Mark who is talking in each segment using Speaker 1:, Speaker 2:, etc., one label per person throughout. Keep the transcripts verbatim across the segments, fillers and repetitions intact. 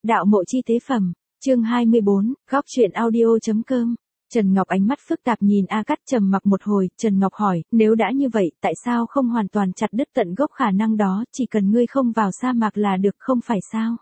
Speaker 1: Đạo mộ chi tế phẩm, chương hai mươi bốn, góc truyện audio.com. Trần Ngọc ánh mắt phức tạp nhìn A Cát trầm mặc một hồi, Trần Ngọc hỏi, nếu đã như vậy, tại sao không hoàn toàn chặt đứt tận gốc khả năng đó, chỉ cần ngươi không vào sa mạc là được không phải sao?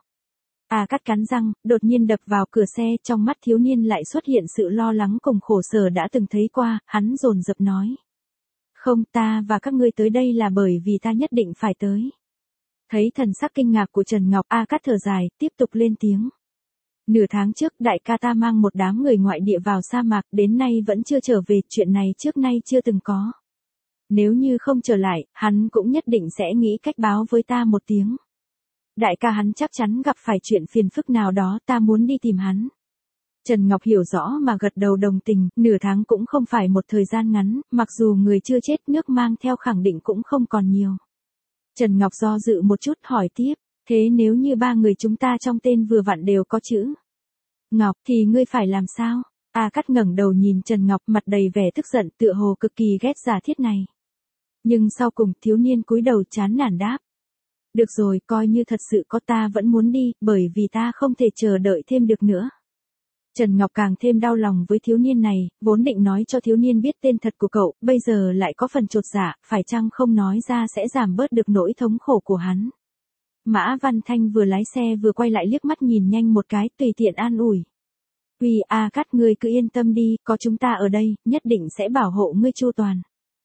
Speaker 1: A Cát cắn răng, đột nhiên đập vào cửa xe, trong mắt thiếu niên lại xuất hiện sự lo lắng cùng khổ sở đã từng thấy qua, hắn dồn dập nói. Không, ta và các ngươi tới đây là bởi vì ta nhất định phải tới. Thấy thần sắc kinh ngạc của Trần Ngọc, A Cát thở dài, tiếp tục lên tiếng. Nửa tháng trước đại ca ta mang một đám người ngoại địa vào sa mạc, đến nay vẫn chưa trở về, chuyện này trước nay chưa từng có. Nếu như không trở lại, hắn cũng nhất định sẽ nghĩ cách báo với ta một tiếng. Đại ca hắn chắc chắn gặp phải chuyện phiền phức nào đó, ta muốn đi tìm hắn. Trần Ngọc hiểu rõ mà gật đầu đồng tình, nửa tháng cũng không phải một thời gian ngắn, mặc dù người chưa chết nước mang theo khẳng định cũng không còn nhiều. Trần Ngọc do dự một chút hỏi tiếp, thế nếu như ba người chúng ta trong tên vừa vặn đều có chữ Ngọc thì ngươi phải làm sao? A Cát ngẩng đầu nhìn Trần Ngọc mặt đầy vẻ tức giận tựa hồ cực kỳ ghét giả thiết này. Nhưng sau cùng thiếu niên cúi đầu chán nản đáp. Được rồi, coi như thật sự có ta vẫn muốn đi, bởi vì ta không thể chờ đợi thêm được nữa. Trần Ngọc càng thêm đau lòng với thiếu niên này, vốn định nói cho thiếu niên biết tên thật của cậu, bây giờ lại có phần chột dạ, phải chăng không nói ra sẽ giảm bớt được nỗi thống khổ của hắn. Mã Văn Thanh vừa lái xe vừa quay lại liếc mắt nhìn nhanh một cái, tùy tiện an ủi. Uy A Cát, ngươi cứ yên tâm đi, có chúng ta ở đây, nhất định sẽ bảo hộ ngươi chu toàn.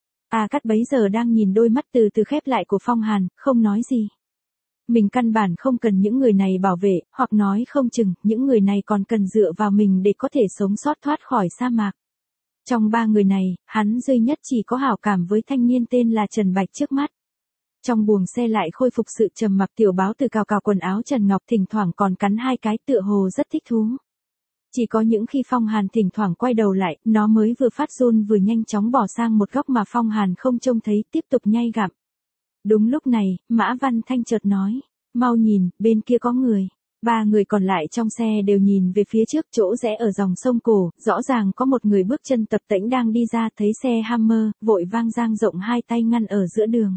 Speaker 1: A Cát bấy giờ đang nhìn đôi mắt từ từ khép lại của Phong Hàn, không nói gì. Mình căn bản không cần những người này bảo vệ, hoặc nói không chừng, những người này còn cần dựa vào mình để có thể sống sót thoát khỏi sa mạc. Trong ba người này, hắn duy nhất chỉ có hảo cảm với thanh niên tên là Trần Bạch trước mắt. Trong buồng xe lại khôi phục sự trầm mặc, Tiểu Báo từ cào cào quần áo Trần Ngọc thỉnh thoảng còn cắn hai cái tựa hồ rất thích thú. Chỉ có những khi Phong Hàn thỉnh thoảng quay đầu lại, nó mới vừa phát run vừa nhanh chóng bỏ sang một góc mà Phong Hàn không trông thấy, tiếp tục nhai gặm. Đúng lúc này, Mã Văn Thanh chợt nói, mau nhìn, bên kia có người. Ba người còn lại trong xe đều nhìn về phía trước, chỗ rẽ ở dòng sông Cổ, rõ ràng có một người bước chân tập tễnh đang đi ra, thấy xe Hammer, vội vang dang rộng hai tay ngăn ở giữa đường.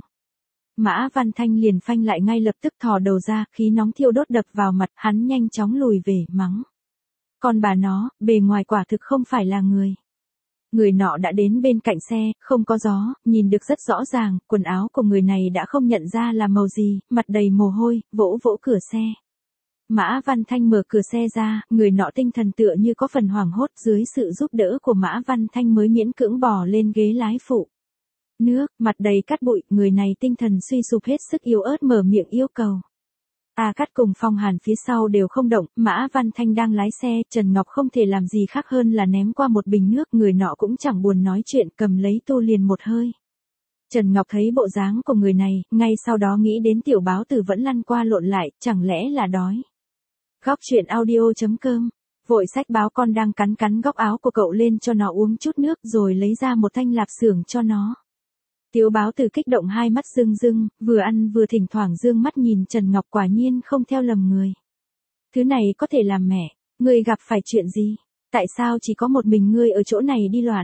Speaker 1: Mã Văn Thanh liền phanh lại ngay lập tức thò đầu ra, khí nóng thiêu đốt đập vào mặt, hắn nhanh chóng lùi về, mắng. Còn bà nó, bề ngoài quả thực không phải là người. Người nọ đã đến bên cạnh xe, không có gió, nhìn được rất rõ ràng, quần áo của người này đã không nhận ra là màu gì, mặt đầy mồ hôi, vỗ vỗ cửa xe. Mã Văn Thanh mở cửa xe ra, người nọ tinh thần tựa như có phần hoảng hốt, dưới sự giúp đỡ của Mã Văn Thanh mới miễn cưỡng bò lên ghế lái phụ. Nước, mặt đầy cát bụi, người này tinh thần suy sụp hết sức yếu ớt mở miệng yêu cầu. A Cát cùng Phong Hàn phía sau đều không động, Mã Văn Thanh đang lái xe, Trần Ngọc không thể làm gì khác hơn là ném qua một bình nước, người nọ cũng chẳng buồn nói chuyện, cầm lấy tu liền một hơi. Trần Ngọc thấy bộ dáng của người này, ngay sau đó nghĩ đến Tiểu Báo Tử vẫn lăn qua lộn lại, chẳng lẽ là đói. Góc truyện audio.com, vội xách báo con đang cắn cắn góc áo của cậu lên cho nó uống chút nước rồi lấy ra một thanh lạp xưởng cho nó. Tiểu Báo Tử kích động hai mắt rưng rưng, vừa ăn vừa thỉnh thoảng dương mắt nhìn Trần Ngọc, quả nhiên không theo lầm người. Thứ này có thể làm mẹ, ngươi gặp phải chuyện gì? Tại sao chỉ có một mình ngươi ở chỗ này đi loạn?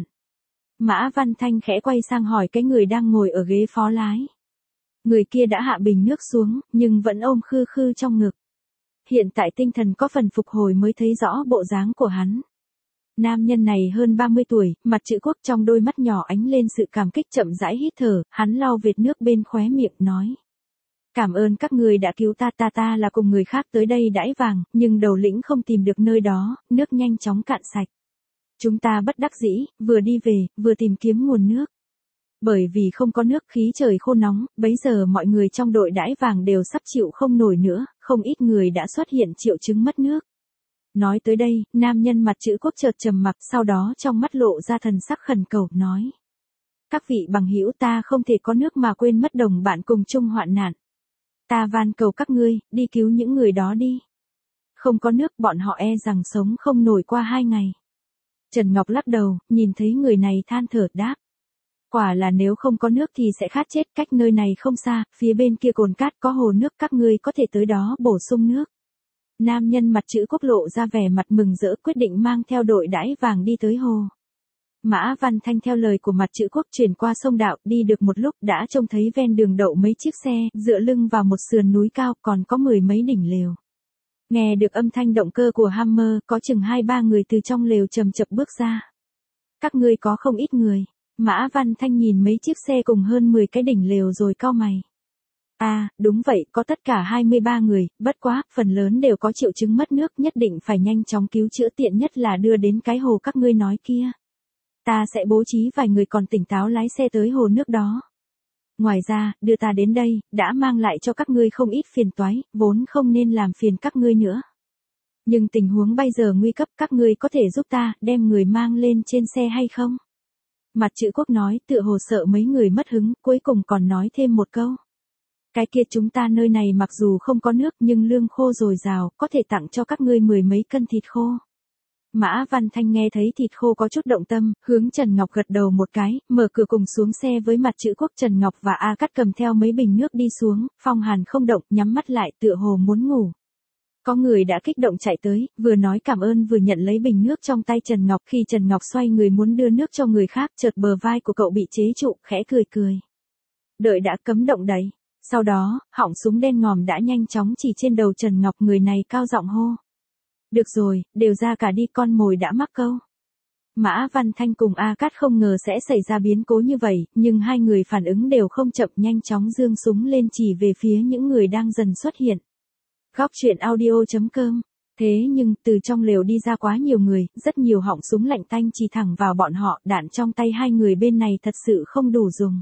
Speaker 1: Mã Văn Thanh khẽ quay sang hỏi cái người đang ngồi ở ghế phó lái. Người kia đã hạ bình nước xuống, nhưng vẫn ôm khư khư trong ngực. Hiện tại tinh thần có phần phục hồi mới thấy rõ bộ dáng của hắn. Nam nhân này hơn ba mươi tuổi, mặt chữ quốc, trong đôi mắt nhỏ ánh lên sự cảm kích, chậm rãi hít thở, hắn lau vệt nước bên khóe miệng nói. Cảm ơn các người đã cứu ta, ta ta là cùng người khác tới đây đãi vàng, nhưng đầu lĩnh không tìm được nơi đó, nước nhanh chóng cạn sạch. Chúng ta bất đắc dĩ, vừa đi về, vừa tìm kiếm nguồn nước. Bởi vì không có nước, khí trời khô nóng, bấy giờ mọi người trong đội đãi vàng đều sắp chịu không nổi nữa, không ít người đã xuất hiện triệu chứng mất nước. Nói tới đây, nam nhân mặt chữ quốc chợt trầm mặc, sau đó trong mắt lộ ra thần sắc khẩn cầu, nói. Các vị bằng hữu, ta không thể có nước mà quên mất đồng bạn cùng chung hoạn nạn. Ta van cầu các ngươi, đi cứu những người đó đi. Không có nước, bọn họ e rằng sống không nổi qua hai ngày. Trần Ngọc lắc đầu, nhìn thấy người này than thở đáp. Quả là nếu không có nước thì sẽ khát chết, cách nơi này không xa, phía bên kia cồn cát có hồ nước, các ngươi có thể tới đó bổ sung nước. Nam nhân mặt chữ quốc lộ ra vẻ mặt mừng rỡ, quyết định mang theo đội đãi vàng đi tới hồ. Mã Văn Thanh theo lời của mặt chữ quốc chuyển qua sông Đạo, đi được một lúc đã trông thấy ven đường đậu mấy chiếc xe, dựa lưng vào một sườn núi cao, còn có mười mấy đỉnh lều. Nghe được âm thanh động cơ của Hammer, có chừng hai ba người từ trong lều chậm chậm bước ra. Các ngươi có không ít người. Mã Văn Thanh nhìn mấy chiếc xe cùng hơn mười cái đỉnh lều rồi cau mày. À, đúng vậy, có tất cả hai mươi ba người, bất quá, phần lớn đều có triệu chứng mất nước, nhất định phải nhanh chóng cứu chữa, tiện nhất là đưa đến cái hồ các ngươi nói kia. Ta sẽ bố trí vài người còn tỉnh táo lái xe tới hồ nước đó. Ngoài ra, đưa ta đến đây, đã mang lại cho các ngươi không ít phiền toái, vốn không nên làm phiền các ngươi nữa. Nhưng tình huống bây giờ nguy cấp, các ngươi có thể giúp ta, đem người mang lên trên xe hay không? Mặt chữ Quốc nói, tựa hồ sợ mấy người mất hứng, cuối cùng còn nói thêm một câu. Cái kia chúng ta nơi này mặc dù không có nước nhưng lương khô dồi dào, có thể tặng cho các ngươi mười mấy cân thịt khô. Mã Văn Thanh nghe thấy thịt khô có chút động tâm, hướng Trần Ngọc gật đầu một cái, mở cửa cùng xuống xe với mặt chữ Quốc. Trần Ngọc và A Cát cầm theo mấy bình nước đi xuống, Phong Hàn không động, nhắm mắt lại tựa hồ muốn ngủ. Có người đã kích động chạy tới, vừa nói cảm ơn vừa nhận lấy bình nước trong tay Trần Ngọc. Khi Trần Ngọc xoay người muốn đưa nước cho người khác, chợt bờ vai của cậu bị chế trụ, khẽ cười cười. Đợi đã cấm động đẩy. Sau đó, họng súng đen ngòm đã nhanh chóng chỉ trên đầu Trần Ngọc, người này cao giọng hô. Được rồi, đều ra cả đi, con mồi đã mắc câu. Mã Văn Thanh cùng A Cát không ngờ sẽ xảy ra biến cố như vậy, nhưng hai người phản ứng đều không chậm, nhanh chóng giương súng lên chỉ về phía những người đang dần xuất hiện. Góc truyện audio chấm com. Thế nhưng, từ trong lều đi ra quá nhiều người, rất nhiều họng súng lạnh tanh chỉ thẳng vào bọn họ, đạn trong tay hai người bên này thật sự không đủ dùng.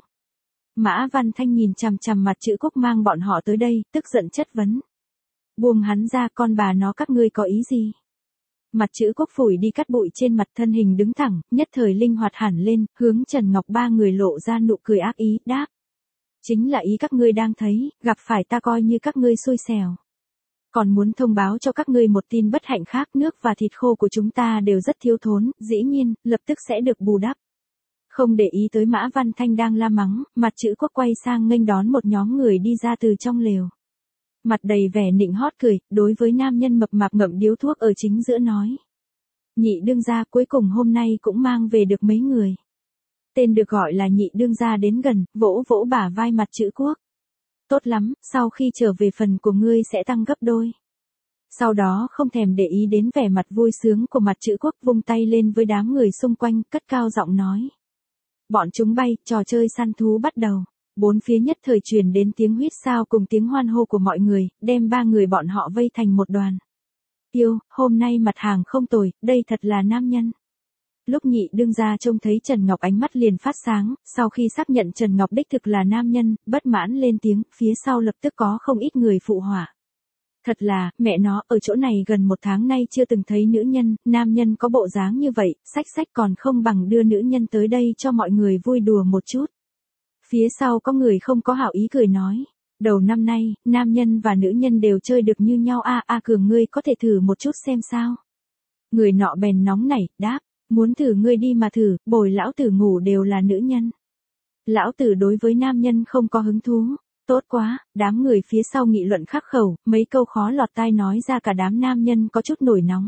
Speaker 1: Mã Văn Thanh nhìn chằm chằm mặt chữ Quốc mang bọn họ tới đây, tức giận chất vấn. Buông hắn ra, con bà nó, các ngươi có ý gì? Mặt chữ Quốc phủi đi cát bụi trên mặt, thân hình đứng thẳng, nhất thời linh hoạt hẳn lên, hướng Trần Ngọc ba người lộ ra nụ cười ác ý, đáp. Chính là ý các ngươi đang thấy, gặp phải ta coi như các ngươi xui xẻo. Còn muốn thông báo cho các ngươi một tin bất hạnh khác, nước và thịt khô của chúng ta đều rất thiếu thốn, dĩ nhiên, lập tức sẽ được bù đắp. Không để ý tới Mã Văn Thanh đang la mắng, mặt chữ Quốc quay sang nghênh đón một nhóm người đi ra từ trong lều. Mặt đầy vẻ nịnh hót cười, đối với nam nhân mập mạp ngậm điếu thuốc ở chính giữa nói. Nhị đương gia cuối cùng hôm nay cũng mang về được mấy người. Tên được gọi là nhị đương gia đến gần, vỗ vỗ bả vai mặt chữ Quốc. Tốt lắm, sau khi trở về phần của ngươi sẽ tăng gấp đôi. Sau đó không thèm để ý đến vẻ mặt vui sướng của mặt chữ Quốc, vung tay lên với đám người xung quanh, cất cao giọng nói. Bọn chúng bay, trò chơi săn thú bắt đầu. Bốn phía nhất thời truyền đến tiếng huýt sáo cùng tiếng hoan hô của mọi người, đem ba người bọn họ vây thành một đoàn. Yêu, hôm nay mặt hàng không tồi, đây thật là nam nhân. Lúc nhị đương gia trông thấy Trần Ngọc ánh mắt liền phát sáng, sau khi xác nhận Trần Ngọc đích thực là nam nhân, bất mãn lên tiếng, phía sau lập tức có không ít người phụ họa. Thật là, mẹ nó, ở chỗ này gần một tháng nay chưa từng thấy nữ nhân, nam nhân có bộ dáng như vậy, sách sách còn không bằng đưa nữ nhân tới đây cho mọi người vui đùa một chút. Phía sau có người không có hảo ý cười nói. Đầu năm nay, nam nhân và nữ nhân đều chơi được như nhau a a Cường ngươi có thể thử một chút xem sao. Người nọ bèn nóng nảy, đáp, muốn thử ngươi đi mà thử, bồi lão tử ngủ đều là nữ nhân. Lão tử đối với nam nhân không có hứng thú. Tốt quá, đám người phía sau nghị luận khắc khẩu, mấy câu khó lọt tai nói ra cả đám nam nhân có chút nổi nóng.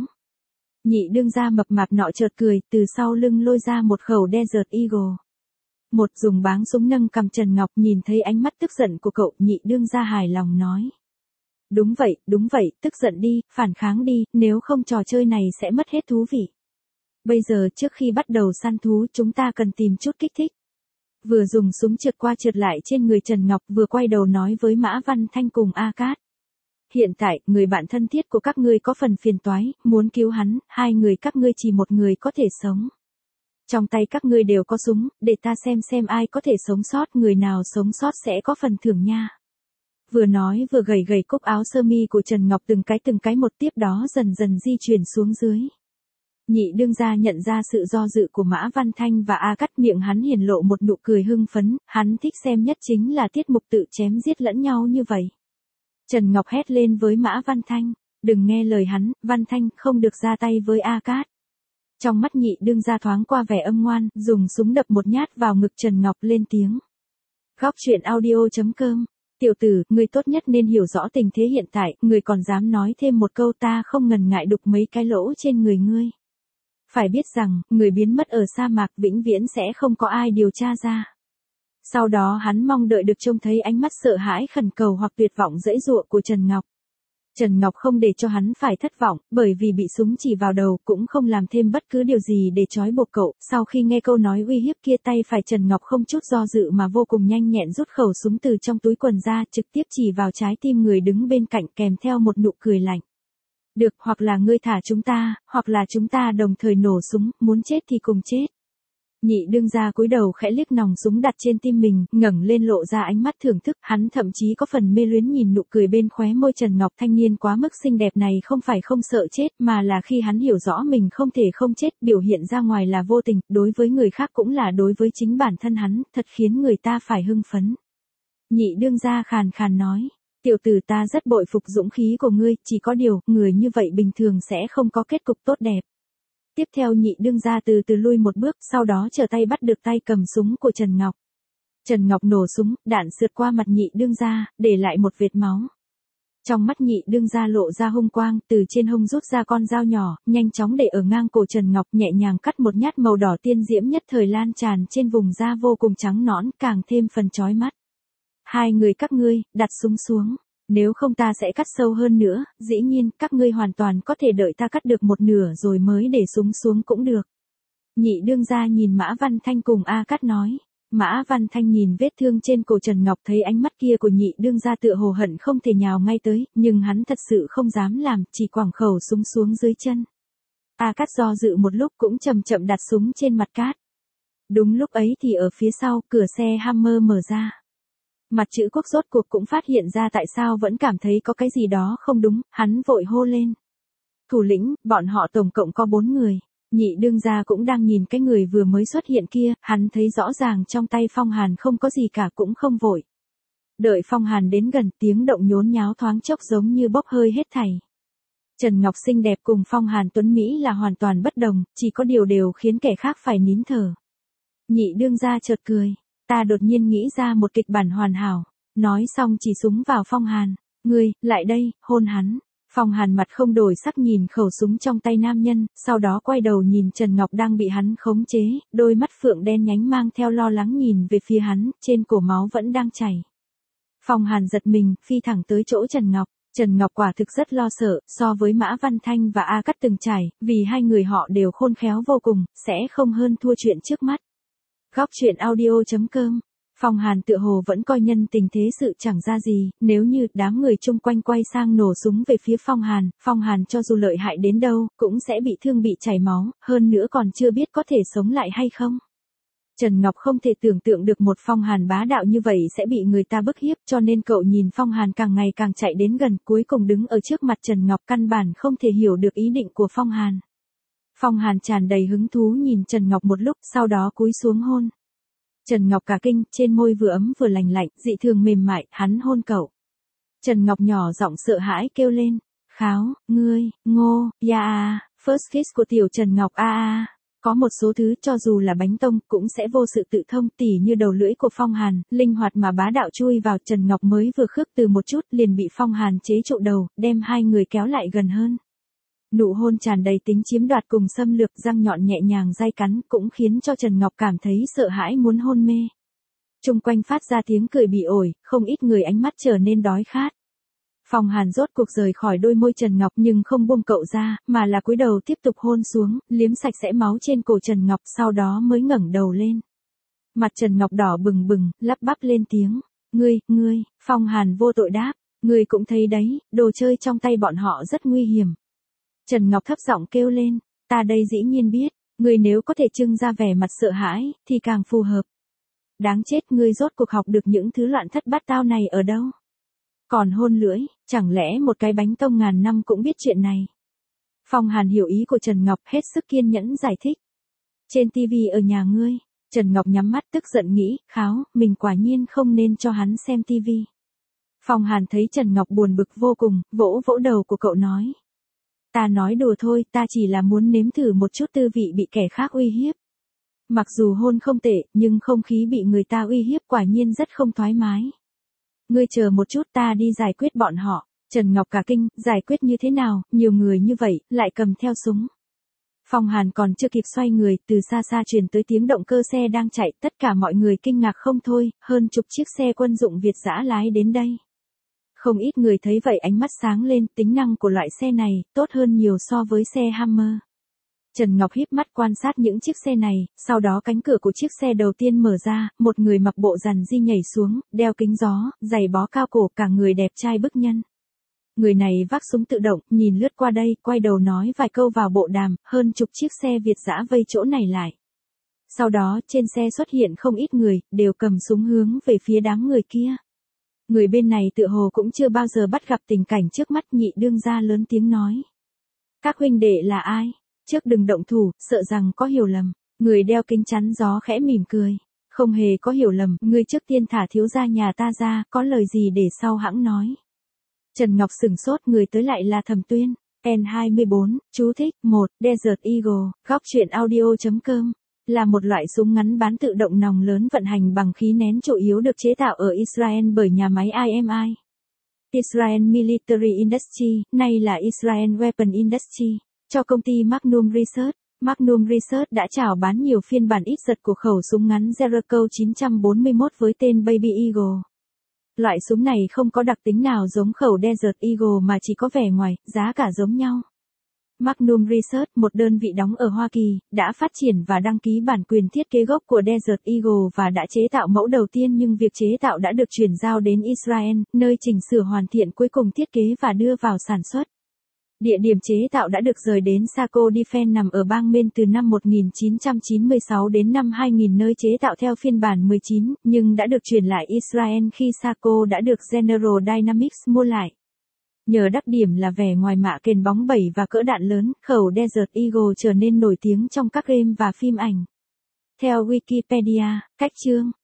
Speaker 1: Nhị đương gia mập mạp nọ chợt cười, từ sau lưng lôi ra một khẩu Desert Eagle. Một dùng báng súng nâng cầm Trần Ngọc, nhìn thấy ánh mắt tức giận của cậu, nhị đương gia hài lòng nói. Đúng vậy, đúng vậy, tức giận đi, phản kháng đi, nếu không trò chơi này sẽ mất hết thú vị. Bây giờ trước khi bắt đầu săn thú chúng ta cần tìm chút kích thích. Vừa dùng súng trượt qua trượt lại trên người Trần Ngọc, vừa quay đầu nói với Mã Văn Thanh cùng A Cát. Hiện tại, người bạn thân thiết của các ngươi có phần phiền toái, muốn cứu hắn, hai người các ngươi chỉ một người có thể sống. Trong tay các ngươi đều có súng, để ta xem xem ai có thể sống sót, người nào sống sót sẽ có phần thưởng nha. Vừa nói vừa gầy gầy cúc áo sơ mi của Trần Ngọc từng cái từng cái một, tiếp đó dần dần di chuyển xuống dưới. Nhị đương gia nhận ra sự do dự của Mã Văn Thanh và A Cát, miệng hắn hiển lộ một nụ cười hưng phấn, hắn thích xem nhất chính là tiết mục tự chém giết lẫn nhau như vậy. Trần Ngọc hét lên với Mã Văn Thanh, đừng nghe lời hắn, Văn Thanh không được ra tay với A Cát. Trong mắt nhị đương gia thoáng qua vẻ âm ngoan, dùng súng đập một nhát vào ngực Trần Ngọc, lên tiếng. Góc truyện audio chấm com. Tiểu tử, ngươi tốt nhất nên hiểu rõ tình thế hiện tại, ngươi còn dám nói thêm một câu, ta không ngần ngại đục mấy cái lỗ trên người ngươi. Phải biết rằng, người biến mất ở sa mạc vĩnh viễn sẽ không có ai điều tra ra. Sau đó hắn mong đợi được trông thấy ánh mắt sợ hãi khẩn cầu hoặc tuyệt vọng giãy giụa của Trần Ngọc. Trần Ngọc không để cho hắn phải thất vọng, bởi vì bị súng chỉ vào đầu cũng không làm thêm bất cứ điều gì để trói buộc cậu. Sau khi nghe câu nói uy hiếp kia, tay phải Trần Ngọc không chút do dự mà vô cùng nhanh nhẹn rút khẩu súng từ trong túi quần ra, trực tiếp chỉ vào trái tim người đứng bên cạnh kèm theo một nụ cười lạnh. Được, hoặc là ngươi thả chúng ta, hoặc là chúng ta đồng thời nổ súng, muốn chết thì cùng chết. Nhị đương gia cúi đầu khẽ liếc nòng súng đặt trên tim mình, ngẩng lên lộ ra ánh mắt thưởng thức, hắn thậm chí có phần mê luyến nhìn nụ cười bên khóe môi Trần Ngọc. Thanh niên quá mức xinh đẹp này không phải không sợ chết, mà là khi hắn hiểu rõ mình không thể không chết, biểu hiện ra ngoài là vô tình, đối với người khác cũng là đối với chính bản thân hắn, thật khiến người ta phải hưng phấn. Nhị đương gia khàn khàn nói, tiểu tử ta rất bội phục dũng khí của ngươi, chỉ có điều, người như vậy bình thường sẽ không có kết cục tốt đẹp. Tiếp theo nhị đương gia từ từ lui một bước, sau đó trở tay bắt được tay cầm súng của Trần Ngọc. Trần Ngọc nổ súng, đạn sượt qua mặt nhị đương gia, để lại một vệt máu. Trong mắt nhị đương gia lộ ra hung quang, từ trên hông rút ra con dao nhỏ, nhanh chóng để ở ngang cổ Trần Ngọc, nhẹ nhàng cắt một nhát màu đỏ tiên diễm nhất thời lan tràn trên vùng da vô cùng trắng nõn, càng thêm phần chói mắt. Hai người các ngươi, đặt súng xuống. Nếu không ta sẽ cắt sâu hơn nữa, dĩ nhiên, các ngươi hoàn toàn có thể đợi ta cắt được một nửa rồi mới để súng xuống cũng được. Nhị đương gia nhìn Mã Văn Thanh cùng A Cát nói. Mã Văn Thanh nhìn vết thương trên cổ Trần Ngọc, thấy ánh mắt kia của nhị đương gia tựa hồ hận không thể nhào ngay tới, nhưng hắn thật sự không dám làm, chỉ quẳng khẩu súng xuống dưới chân. A Cát do dự một lúc cũng chậm chậm đặt súng trên mặt Cát. Đúng lúc ấy thì ở phía sau, cửa xe Hammer mở ra. Mặt chữ Quốc rốt cuộc cũng phát hiện ra tại sao vẫn cảm thấy có cái gì đó không đúng, hắn vội hô lên. Thủ lĩnh, bọn họ tổng cộng có bốn người. Nhị đương gia cũng đang nhìn cái người vừa mới xuất hiện kia, hắn thấy rõ ràng trong tay Phong Hàn không có gì cả cũng không vội. Đợi Phong Hàn đến gần, tiếng động nhốn nháo thoáng chốc giống như bốc hơi hết thảy. Trần Ngọc xinh đẹp cùng Phong Hàn tuấn Mỹ là hoàn toàn bất đồng, chỉ có điều đều khiến kẻ khác phải nín thở. Nhị đương gia chợt cười. Ta đột nhiên nghĩ ra một kịch bản hoàn hảo. Nói xong chỉ súng vào Phong Hàn. Ngươi, lại đây, hôn hắn. Phong Hàn mặt không đổi sắc nhìn khẩu súng trong tay nam nhân, sau đó quay đầu nhìn Trần Ngọc đang bị hắn khống chế, đôi mắt phượng đen nhánh mang theo lo lắng nhìn về phía hắn, trên cổ máu vẫn đang chảy. Phong Hàn giật mình, phi thẳng tới chỗ Trần Ngọc. Trần Ngọc quả thực rất lo sợ, so với Mã Văn Thanh và A Cát từng trải, vì hai người họ đều khôn khéo vô cùng, sẽ không hơn thua chuyện trước mắt. Góc truyện audio chấm com. Phong Hàn tựa hồ vẫn coi nhân tình thế sự chẳng ra gì, nếu như đám người chung quanh quay sang nổ súng về phía Phong Hàn, Phong Hàn cho dù lợi hại đến đâu, cũng sẽ bị thương bị chảy máu, hơn nữa còn chưa biết có thể sống lại hay không. Trần Ngọc không thể tưởng tượng được một Phong Hàn bá đạo như vậy sẽ bị người ta bức hiếp, cho nên cậu nhìn Phong Hàn càng ngày càng chạy đến gần, cuối cùng đứng ở trước mặt Trần Ngọc, căn bản không thể hiểu được ý định của Phong Hàn. Phong Hàn tràn đầy hứng thú nhìn Trần Ngọc một lúc, sau đó cúi xuống hôn. Trần Ngọc cả kinh, trên môi vừa ấm vừa lành lạnh, dị thường mềm mại, hắn hôn cậu. Trần Ngọc nhỏ giọng sợ hãi kêu lên, kháo, ngươi, ngô, ya a, first kiss của tiểu Trần Ngọc a a. Có một số thứ cho dù là bánh tông cũng sẽ vô sự tự thông, tỉ như đầu lưỡi của Phong Hàn, linh hoạt mà bá đạo chui vào. Trần Ngọc mới vừa khước từ một chút liền bị Phong Hàn chế trụ đầu, đem hai người kéo lại gần hơn. Nụ hôn tràn đầy tính chiếm đoạt cùng xâm lược, răng nhọn nhẹ nhàng day cắn cũng khiến cho Trần Ngọc cảm thấy sợ hãi muốn hôn mê. Trung quanh phát ra tiếng cười bị ổi, không ít người ánh mắt trở nên đói khát. Phong Hàn rốt cuộc rời khỏi đôi môi Trần Ngọc nhưng không buông cậu ra, mà là cúi đầu tiếp tục hôn xuống, liếm sạch sẽ máu trên cổ Trần Ngọc, sau đó mới ngẩng đầu lên. Mặt Trần Ngọc đỏ bừng bừng, lắp bắp lên tiếng, ngươi, ngươi. Phong Hàn vô tội đáp, ngươi cũng thấy đấy, đồ chơi trong tay bọn họ rất nguy hiểm. Trần Ngọc thấp giọng kêu lên, ta đây dĩ nhiên biết, ngươi nếu có thể trưng ra vẻ mặt sợ hãi, thì càng phù hợp. Đáng chết, ngươi rốt cuộc học được những thứ loạn thất bát tao này ở đâu? Còn hôn lưỡi, chẳng lẽ một cái bánh tông ngàn năm cũng biết chuyện này? Phong Hàn hiểu ý của Trần Ngọc, hết sức kiên nhẫn giải thích. Trên tivi ở nhà ngươi, Trần Ngọc nhắm mắt tức giận nghĩ, kháo, mình quả nhiên không nên cho hắn xem tivi. Phong Hàn thấy Trần Ngọc buồn bực vô cùng, vỗ vỗ đầu của cậu nói. Ta nói đùa thôi, ta chỉ là muốn nếm thử một chút tư vị bị kẻ khác uy hiếp. Mặc dù hôn không tệ, nhưng không khí bị người ta uy hiếp quả nhiên rất không thoải mái. Ngươi chờ một chút, ta đi giải quyết bọn họ. Trần Ngọc cả kinh, giải quyết như thế nào, nhiều người như vậy, lại cầm theo súng. Phong Hàn còn chưa kịp xoay người, từ xa xa truyền tới tiếng động cơ xe đang chạy, tất cả mọi người kinh ngạc không thôi, hơn chục chiếc xe quân dụng Việt dã lái đến đây. Không ít người thấy vậy ánh mắt sáng lên, tính năng của loại xe này tốt hơn nhiều so với xe Hammer. Trần Ngọc híp mắt quan sát những chiếc xe này, sau đó cánh cửa của chiếc xe đầu tiên mở ra, một người mặc bộ rằn di nhảy xuống, đeo kính gió, giày bó cao cổ, cả người đẹp trai bức nhân. Người này vác súng tự động, nhìn lướt qua đây, quay đầu nói vài câu vào bộ đàm, hơn chục chiếc xe Việt dã vây chỗ này lại. Sau đó, trên xe xuất hiện không ít người, đều cầm súng hướng về phía đám người kia. Người bên này tựa hồ cũng chưa bao giờ bắt gặp tình cảnh trước mắt, nhị đương gia lớn tiếng nói. Các huynh đệ là ai? Trước đừng động thủ, sợ rằng có hiểu lầm. Người đeo kính chắn gió khẽ mỉm cười. Không hề có hiểu lầm, ngươi trước tiên thả thiếu gia nhà ta ra, có lời gì để sau hãng nói. Trần Ngọc sửng sốt, người tới lại là Thẩm Tuyên. N hai mươi bốn, chú thích, một, Desert Eagle, góc truyện audio chấm com. Là một loại súng ngắn bán tự động nòng lớn vận hành bằng khí nén, chủ yếu được chế tạo ở Israel bởi nhà máy I M I. Israel Military Industry, nay là Israel Weapon Industry, cho công ty Magnum Research. Magnum Research đã chào bán nhiều phiên bản ít giật của khẩu súng ngắn Jericho chín bốn mốt với tên Baby Eagle. Loại súng này không có đặc tính nào giống khẩu Desert Eagle mà chỉ có vẻ ngoài, giá cả giống nhau. Magnum Research, một đơn vị đóng ở Hoa Kỳ, đã phát triển và đăng ký bản quyền thiết kế gốc của Desert Eagle và đã chế tạo mẫu đầu tiên, nhưng việc chế tạo đã được chuyển giao đến Israel, nơi chỉnh sửa hoàn thiện cuối cùng thiết kế và đưa vào sản xuất. Địa điểm chế tạo đã được rời đến Saco Defense nằm ở bang Maine từ năm một nghìn chín trăm chín mươi sáu đến năm hai nghìn, nơi chế tạo theo phiên bản mười chín, nhưng đã được chuyển lại Israel khi Saco đã được General Dynamics mua lại. Nhờ đặc điểm là vẻ ngoài mạ kền bóng bẩy và cỡ đạn lớn, khẩu Desert Eagle trở nên nổi tiếng trong các game và phim ảnh. Theo Wikipedia, cách chương